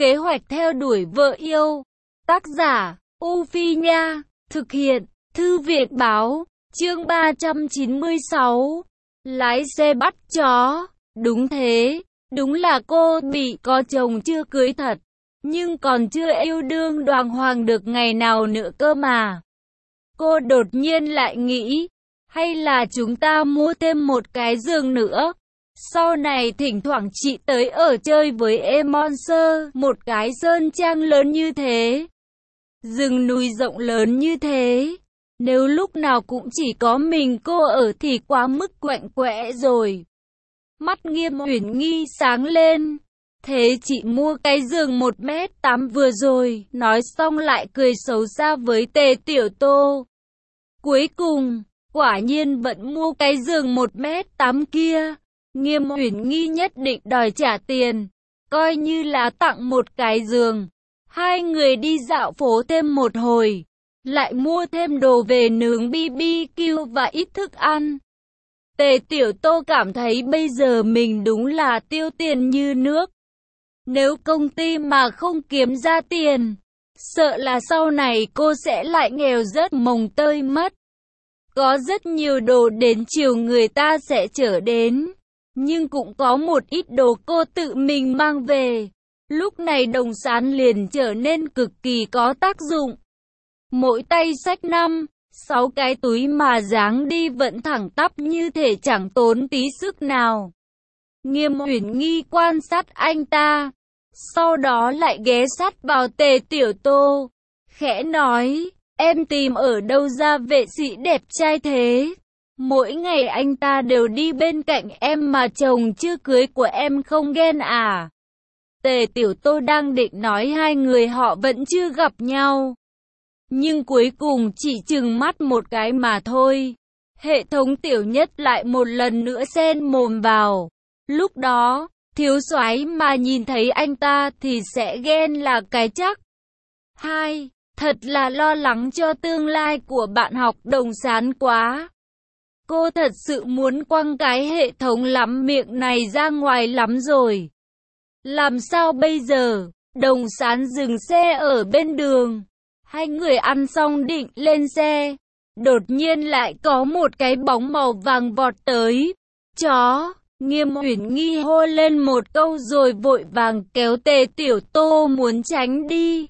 Kế hoạch theo đuổi vợ yêu. Tác giả, U Phi Nha. Thực hiện, Thư viện Báo. Chương 396. Lái xe bắt chó. Đúng thế, đúng là cô bị có chồng chưa cưới thật. Nhưng còn chưa yêu đương đàng hoàng được ngày nào nữa cơ mà. Cô đột nhiên lại nghĩ, hay là chúng ta mua thêm một cái giường nữa. Sau này thỉnh thoảng chị tới ở chơi với em Monster, một cái sơn trang lớn như thế. Rừng núi rộng lớn như thế. Nếu lúc nào cũng chỉ có mình cô ở thì quá mức quạnh quẽ rồi. Mắt Nghiêm Uyển Nghi sáng lên. Thế chị mua cái giường 1m8 vừa rồi, nói xong lại cười xấu xa với Tề Tiểu Tô. Cuối cùng, quả nhiên vẫn mua cái giường 1m8 kia. Nghiêm Uyển Nghi nhất định đòi trả tiền, coi như là tặng một cái giường. Hai người đi dạo phố thêm một hồi, lại mua thêm đồ về nướng BBQ và ít thức ăn. Tề Tiểu Tô cảm thấy bây giờ mình đúng là tiêu tiền như nước. Nếu công ty mà không kiếm ra tiền, sợ là sau này cô sẽ lại nghèo rớt mồng tơi mất. Có rất nhiều đồ đến chiều người ta sẽ chở đến, nhưng cũng có một ít đồ cô tự mình mang về. Lúc này Đồng Sán liền trở nên cực kỳ có tác dụng. Mỗi tay xách 5-6 cái túi mà dáng đi vẫn thẳng tắp như thể chẳng tốn tí sức nào. Nghiêm Uyển Nghi quan sát anh ta, sau đó lại ghé sát vào Tề Tiểu Tô, khẽ nói, em tìm ở đâu ra vệ sĩ đẹp trai thế? Mỗi ngày anh ta đều đi bên cạnh em mà chồng chưa cưới của em không ghen à? Tề Tiểu Tô đang định nói hai người họ vẫn chưa gặp nhau, nhưng cuối cùng chỉ chừng mắt một cái mà thôi. Hệ thống Tiểu Nhất lại một lần nữa xen mồm vào. Lúc đó, thiếu soái mà nhìn thấy anh ta thì sẽ ghen là cái chắc. Hai, thật là lo lắng cho tương lai của bạn học Đồng Sán quá. Cô thật sự muốn quăng cái hệ thống lắm miệng này ra ngoài lắm rồi. Làm sao bây giờ? Đồng Sán dừng xe ở bên đường. Hai người ăn xong định lên xe. Đột nhiên lại có một cái bóng màu vàng vọt tới. Chó! Nghiêm Uyển Nghi hô lên một câu rồi vội vàng kéo Tề Tiểu Tô muốn tránh đi.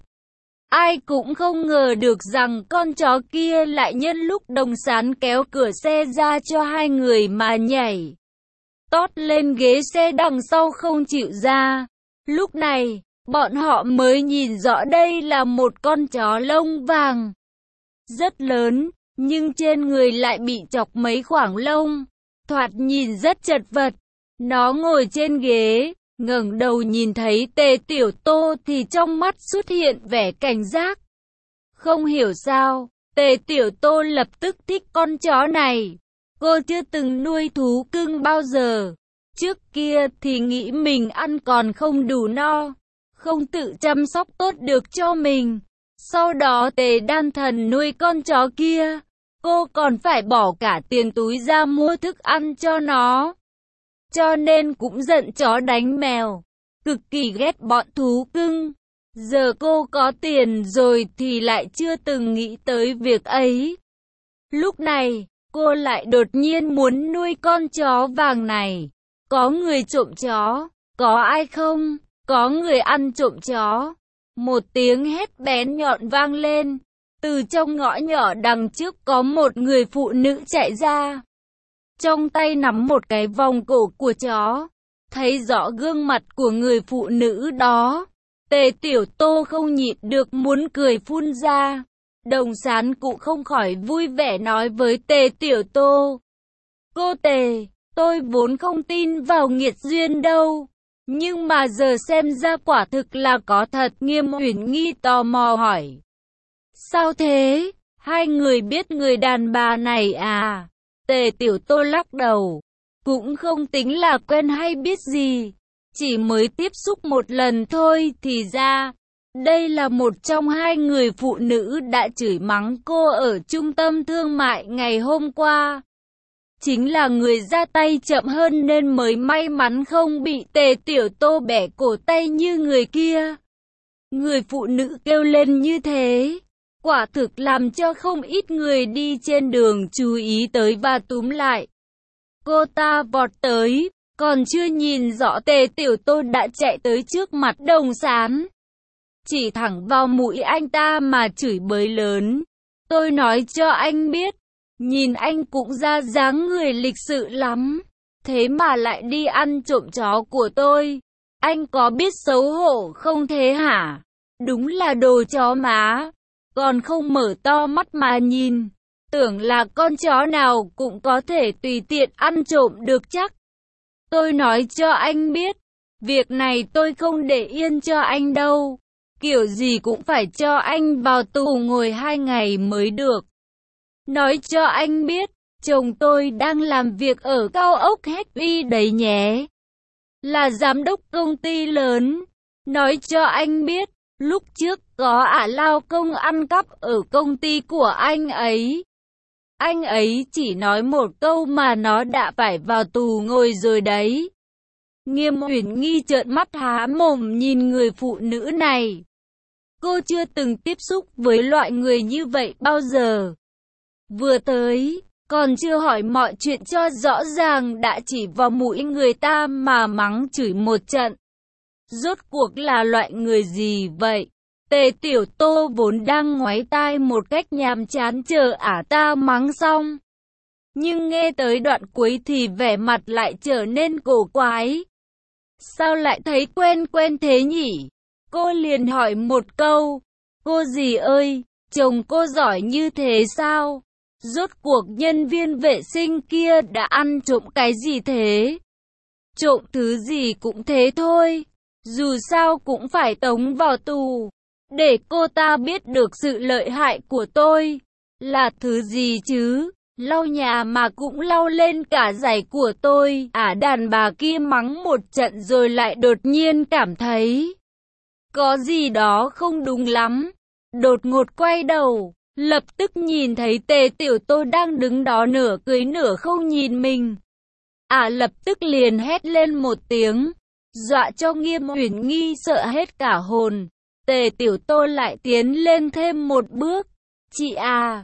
Ai cũng không ngờ được rằng con chó kia lại nhân lúc Đồng Sán kéo cửa xe ra cho hai người mà nhảy tót lên ghế xe đằng sau không chịu ra. Lúc này, bọn họ mới nhìn rõ đây là một con chó lông vàng. Rất lớn, nhưng trên người lại bị chọc mấy khoảng lông. Thoạt nhìn rất chật vật. Nó ngồi trên ghế, ngẩng đầu nhìn thấy Tề Tiểu Tô thì trong mắt xuất hiện vẻ cảnh giác. Không hiểu sao, Tề Tiểu Tô lập tức thích con chó này. Cô chưa từng nuôi thú cưng bao giờ. Trước kia thì nghĩ mình ăn còn không đủ no, không tự chăm sóc tốt được cho mình. Sau đó Tề Đan Thần nuôi con chó kia, cô còn phải bỏ cả tiền túi ra mua thức ăn cho nó. Cho nên cũng giận chó đánh mèo, cực kỳ ghét bọn thú cưng. Giờ cô có tiền rồi thì lại chưa từng nghĩ tới việc ấy. Lúc này, cô lại đột nhiên muốn nuôi con chó vàng này. Có người trộm chó, có ai không? Có người ăn trộm chó. Một tiếng hét bén nhọn vang lên. Từ trong ngõ nhỏ đằng trước có một người phụ nữ chạy ra. Trong tay nắm một cái vòng cổ của chó. Thấy rõ gương mặt của người phụ nữ đó, Tề Tiểu Tô không nhịn được muốn cười phun ra. Đồng Sán cũng không khỏi vui vẻ nói với Tề Tiểu Tô. Cô Tề, tôi vốn không tin vào nghiệt duyên đâu. Nhưng mà giờ xem ra quả thực là có thật. Nghiêm Uyển Nghi tò mò hỏi. Sao thế? Hai người biết người đàn bà này à? Tề Tiểu Tô lắc đầu. Cũng không tính là quen hay biết gì. Chỉ mới tiếp xúc một lần thôi thì ra. Đây là một trong hai người phụ nữ đã chửi mắng cô ở trung tâm thương mại ngày hôm qua. Chính là người ra tay chậm hơn nên mới may mắn không bị Tề Tiểu Tô bẻ cổ tay như người kia. Người phụ nữ kêu lên như thế, quả thực làm cho không ít người đi trên đường chú ý tới và túm lại. Cô ta vọt tới, còn chưa nhìn rõ Tề Tiểu Tô đã chạy tới trước mặt Đồng Sán. Chỉ thẳng vào mũi anh ta mà chửi bới lớn. Tôi nói cho anh biết, nhìn anh cũng ra dáng người lịch sự lắm. Thế mà lại đi ăn trộm chó của tôi. Anh có biết xấu hổ không thế hả? Đúng là đồ chó má. Còn không mở to mắt mà nhìn. Tưởng là con chó nào cũng có thể tùy tiện ăn trộm được chắc. Tôi nói cho anh biết, việc này tôi không để yên cho anh đâu. Kiểu gì cũng phải cho anh vào tù ngồi 2 ngày mới được. Nói cho anh biết, chồng tôi đang làm việc ở cao ốc Happy đấy nhé. Là giám đốc công ty lớn. Nói cho anh biết, lúc trước có lao công ăn cắp ở công ty của anh ấy. Anh ấy chỉ nói một câu mà nó đã phải vào tù ngồi rồi đấy. Nghiêm Uyển Nghi trợn mắt há mồm nhìn người phụ nữ này. Cô chưa từng tiếp xúc với loại người như vậy bao giờ. Vừa tới, còn chưa hỏi mọi chuyện cho rõ ràng đã chỉ vào mũi người ta mà mắng chửi một trận. Rốt cuộc là loại người gì vậy? Tề Tiểu Tô vốn đang ngoáy tai một cách nhàm chán chờ ta mắng xong. Nhưng nghe tới đoạn cuối thì vẻ mặt lại trở nên cổ quái. Sao lại thấy quen quen thế nhỉ? Cô liền hỏi một câu. Cô dì ơi, chồng cô giỏi như thế sao? Rốt cuộc nhân viên vệ sinh kia đã ăn trộm cái gì thế? Trộm thứ gì cũng thế thôi. Dù sao cũng phải tống vào tù. Để cô ta biết được sự lợi hại của tôi. Là thứ gì chứ? Lau nhà mà cũng lau lên cả giày của tôi. Đàn bà kia mắng một trận rồi lại đột nhiên cảm thấy có gì đó không đúng lắm. Đột ngột quay đầu, lập tức nhìn thấy Tề Tiểu Tô đang đứng đó nửa cười nửa không nhìn mình. Lập tức liền hét lên một tiếng, dọa cho Nghiêm Uyển Nghi sợ hết cả hồn. Tề Tiểu Tô lại tiến lên thêm một bước. Chị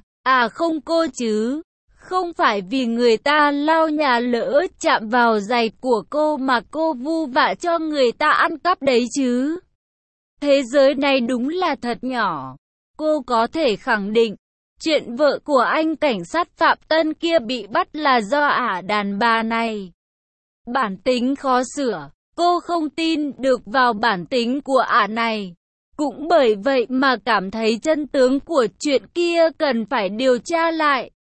không cô chứ. Không phải vì người ta lau nhà lỡ chạm vào giày của cô mà cô vu vạ cho người ta ăn cắp đấy chứ. Thế giới này đúng là thật nhỏ. Cô có thể khẳng định, chuyện vợ của anh cảnh sát Phạm Tân kia bị bắt là do đàn bà này. Bản tính khó sửa, cô không tin được vào bản tính của này. Cũng bởi vậy mà cảm thấy chân tướng của chuyện kia cần phải điều tra lại.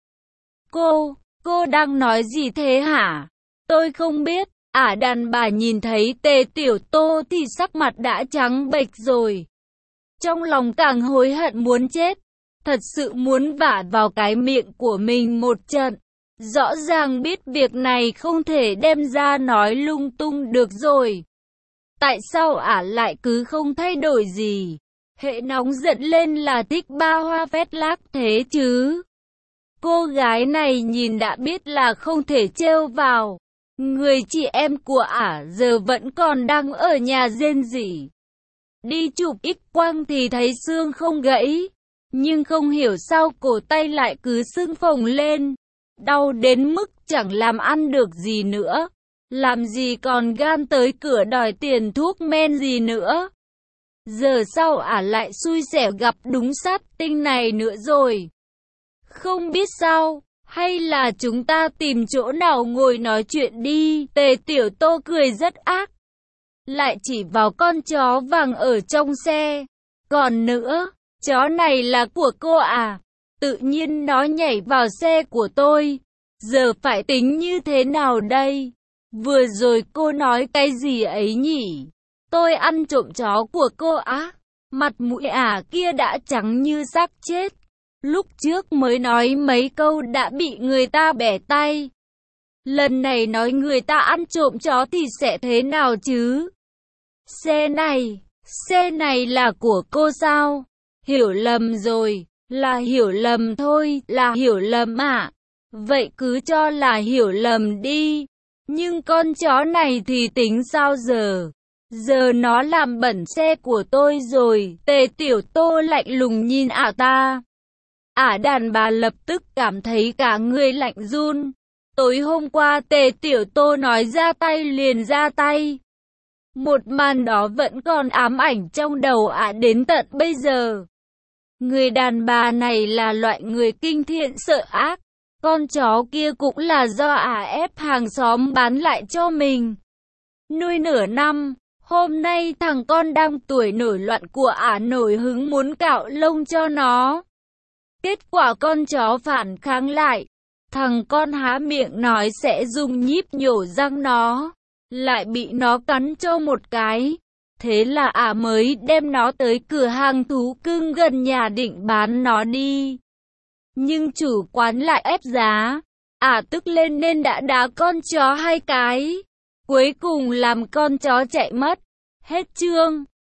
Cô đang nói gì thế hả? Tôi không biết. Đàn bà nhìn thấy Tề Tiểu Tô thì sắc mặt đã trắng bệch rồi. Trong lòng càng hối hận muốn chết. Thật sự muốn vả vào cái miệng của mình một trận. Rõ ràng biết việc này không thể đem ra nói lung tung được rồi. Tại sao lại cứ không thay đổi gì? Hệ nóng giận lên là thích ba hoa phét lác thế chứ? Cô gái này nhìn đã biết là không thể trêu vào. Người chị em của giờ vẫn còn đang ở nhà rên rỉ. Đi chụp X-quang thì thấy xương không gãy. Nhưng không hiểu sao cổ tay lại cứ sưng phồng lên. Đau đến mức chẳng làm ăn được gì nữa. Làm gì còn gan tới cửa đòi tiền thuốc men gì nữa. Giờ sau lại xui xẻo gặp đúng sát tinh này nữa rồi. Không biết sao, hay là chúng ta tìm chỗ nào ngồi nói chuyện đi. Tề Tiểu Tô cười rất ác. Lại chỉ vào con chó vàng ở trong xe. Còn nữa, chó này là của cô Tự nhiên nó nhảy vào xe của tôi. Giờ phải tính như thế nào đây? Vừa rồi cô nói cái gì ấy nhỉ? Tôi ăn trộm chó của cô Mặt mũi kia đã trắng như xác chết. Lúc trước mới nói mấy câu đã bị người ta bẻ tay. Lần này nói người ta ăn trộm chó thì sẽ thế nào chứ? Xe này là của cô sao? Hiểu lầm rồi, là hiểu lầm thôi, là hiểu lầm Vậy cứ cho là hiểu lầm đi. Nhưng con chó này thì tính sao giờ? Giờ nó làm bẩn xe của tôi rồi. Tề Tiểu Tô lạnh lùng nhìn ả ta. Ả đàn bà lập tức cảm thấy cả người lạnh run. Tối hôm qua Tề Tiểu Tô nói ra tay liền ra tay. Một màn đó vẫn còn ám ảnh trong đầu ả đến tận bây giờ. Người đàn bà này là loại người kinh thiện sợ ác. Con chó kia cũng là do ả ép hàng xóm bán lại cho mình. Nuôi nửa năm, hôm nay thằng con đang tuổi nổi loạn của ả nổi hứng muốn cạo lông cho nó. Kết quả con chó phản kháng lại. Thằng con há miệng nói sẽ dùng nhíp nhổ răng nó. Lại bị nó cắn cho một cái. Thế là ả mới đem nó tới cửa hàng thú cưng gần nhà định bán nó đi. Nhưng chủ quán lại ép giá. Ả tức lên nên đã đá con chó 2 cái. Cuối cùng làm con chó chạy mất. Hết chương.